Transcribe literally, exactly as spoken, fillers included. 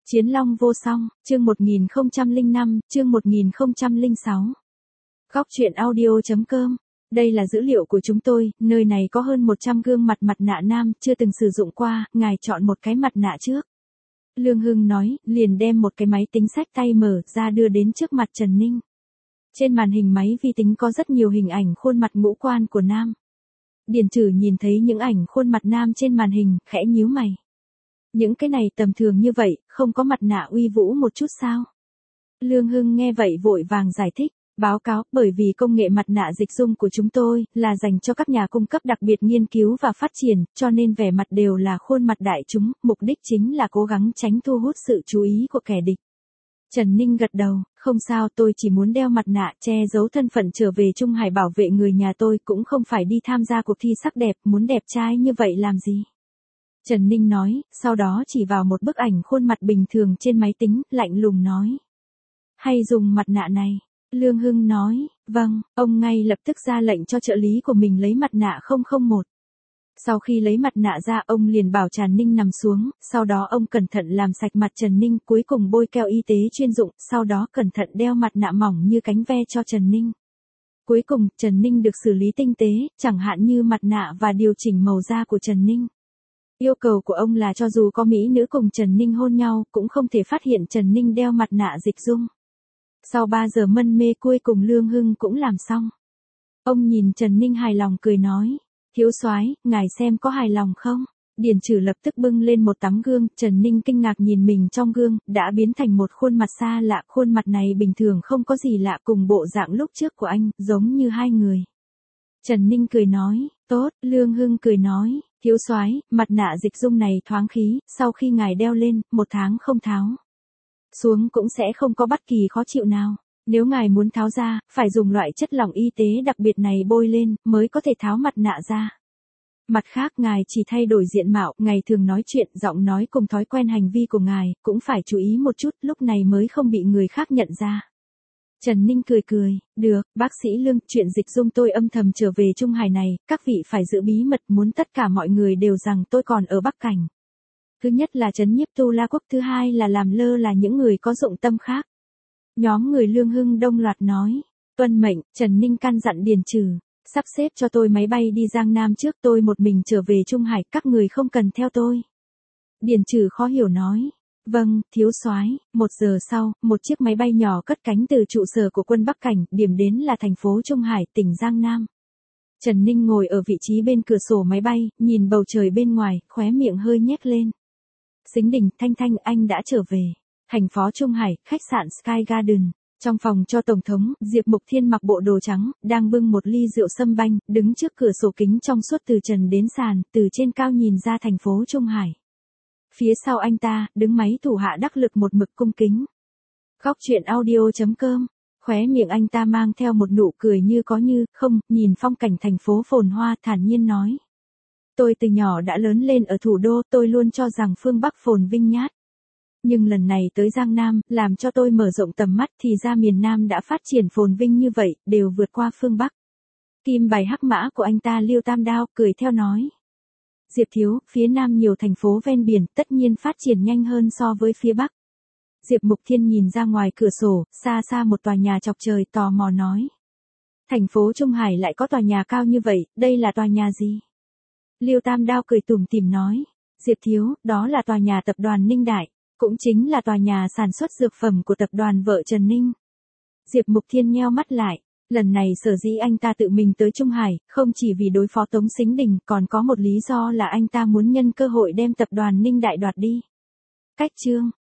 Chiến long vô song, chương một nghìn không trăm lẻ năm, chương một nghìn không trăm lẻ sáu. Góc truyện audio chấm com. Đây là dữ liệu của chúng tôi, nơi này có hơn một trăm gương mặt mặt nạ nam chưa từng sử dụng qua, ngài chọn một cái mặt nạ trước. Lương Hưng nói, liền đem một cái máy tính xách tay mở ra đưa đến trước mặt Trần Ninh. Trên màn hình máy vi tính có rất nhiều hình ảnh khuôn mặt ngũ quan của nam. Điền Trử nhìn thấy những ảnh khuôn mặt nam trên màn hình, khẽ nhíu mày. Những cái này tầm thường như vậy, không có mặt nạ uy vũ một chút sao? Lương Hưng nghe vậy vội vàng giải thích, báo cáo, bởi vì công nghệ mặt nạ dịch dung của chúng tôi là dành cho các nhà cung cấp đặc biệt nghiên cứu và phát triển, cho nên vẻ mặt đều là khuôn mặt đại chúng, mục đích chính là cố gắng tránh thu hút sự chú ý của kẻ địch. Trần Ninh gật đầu, không sao, tôi chỉ muốn đeo mặt nạ che giấu thân phận trở về Trung Hải bảo vệ người nhà tôi, cũng không phải đi tham gia cuộc thi sắc đẹp, muốn đẹp trai như vậy làm gì? Trần Ninh nói, sau đó chỉ vào một bức ảnh khuôn mặt bình thường trên máy tính, lạnh lùng nói. Hay dùng mặt nạ này? Lương Hưng nói, vâng, ông ngay lập tức ra lệnh cho trợ lý của mình lấy mặt nạ không không một. Sau khi lấy mặt nạ ra, ông liền bảo Trần Ninh nằm xuống, sau đó ông cẩn thận làm sạch mặt Trần Ninh, cuối cùng bôi keo y tế chuyên dụng, sau đó cẩn thận đeo mặt nạ mỏng như cánh ve cho Trần Ninh. Cuối cùng, Trần Ninh được xử lý tinh tế, chẳng hạn như mặt nạ và điều chỉnh màu da của Trần Ninh. Yêu cầu của ông là cho dù có mỹ nữ cùng Trần Ninh hôn nhau, cũng không thể phát hiện Trần Ninh đeo mặt nạ dịch dung. Sau ba giờ mân mê cuối cùng Lương Hưng cũng làm xong. Ông nhìn Trần Ninh hài lòng cười nói, thiếu soái, ngài xem có hài lòng không? Điền Trử lập tức bưng lên một tấm gương, Trần Ninh kinh ngạc nhìn mình trong gương, đã biến thành một khuôn mặt xa lạ, khuôn mặt này bình thường không có gì lạ cùng bộ dạng lúc trước của anh, giống như hai người. Trần Ninh cười nói, tốt, Lương Hưng cười nói, thiếu soái, mặt nạ dịch dung này thoáng khí, sau khi ngài đeo lên, một tháng không tháo xuống cũng sẽ không có bất kỳ khó chịu nào. Nếu ngài muốn tháo ra, phải dùng loại chất lỏng y tế đặc biệt này bôi lên, mới có thể tháo mặt nạ ra. Mặt khác, ngài chỉ thay đổi diện mạo, ngày thường nói chuyện, giọng nói cùng thói quen hành vi của ngài, cũng phải chú ý một chút, lúc này mới không bị người khác nhận ra. Trần Ninh cười cười, được, bác sĩ Lương, chuyện dịch dung tôi âm thầm trở về Trung Hải này, các vị phải giữ bí mật, muốn tất cả mọi người đều rằng tôi còn ở Bắc Cảnh. Thứ nhất là trấn nhiếp Tu La Quốc, thứ hai là làm lơ là những người có dụng tâm khác. Nhóm người Lương Hưng đông loạt nói, tuân mệnh. Trần Ninh căn dặn Điền Trử, sắp xếp cho tôi máy bay đi Giang Nam trước, tôi một mình trở về Trung Hải, các người không cần theo tôi. Điền Trử khó hiểu nói, vâng, thiếu soái. Một giờ sau, một chiếc máy bay nhỏ cất cánh từ trụ sở của quân Bắc Cảnh, điểm đến là thành phố Trung Hải, tỉnh Giang Nam. Trần Ninh ngồi ở vị trí bên cửa sổ máy bay, nhìn bầu trời bên ngoài, khóe miệng hơi nhếch lên. Sính Đình, Thanh Thanh, anh đã trở về. Thành phố Trung Hải, khách sạn Sky Garden. Trong phòng cho Tổng thống, Diệp Mục Thiên mặc bộ đồ trắng, đang bưng một ly rượu sâm banh, đứng trước cửa sổ kính trong suốt từ trần đến sàn, từ trên cao nhìn ra thành phố Trung Hải. Phía sau anh ta, đứng máy thủ hạ đắc lực một mực cung kính. Góc truyện audio chấm com. Khóe miệng anh ta mang theo một nụ cười như có như không, nhìn phong cảnh thành phố phồn hoa, thản nhiên nói. Tôi từ nhỏ đã lớn lên ở thủ đô, tôi luôn cho rằng phương Bắc phồn vinh nhát. Nhưng lần này tới Giang Nam, làm cho tôi mở rộng tầm mắt, thì ra miền Nam đã phát triển phồn vinh như vậy, đều vượt qua phương Bắc. Kim bài hắc mã của anh ta Liêu Tam Đao, cười theo nói. Diệp thiếu, phía Nam nhiều thành phố ven biển, tất nhiên phát triển nhanh hơn so với phía Bắc. Diệp Mục Thiên nhìn ra ngoài cửa sổ, xa xa một tòa nhà chọc trời, tò mò nói. Thành phố Trung Hải lại có tòa nhà cao như vậy, đây là tòa nhà gì? Liêu Tam Đao cười tủm tỉm nói. Diệp thiếu, đó là tòa nhà tập đoàn Ninh Đại, cũng chính là tòa nhà sản xuất dược phẩm của tập đoàn vợ Trần Ninh. Diệp Mục Thiên nheo mắt lại. Lần này sở dĩ anh ta tự mình tới Trung Hải, không chỉ vì đối phó Tống Sính Đình, còn có một lý do là anh ta muốn nhân cơ hội đem tập đoàn Ninh Đại đoạt đi. Cách chương.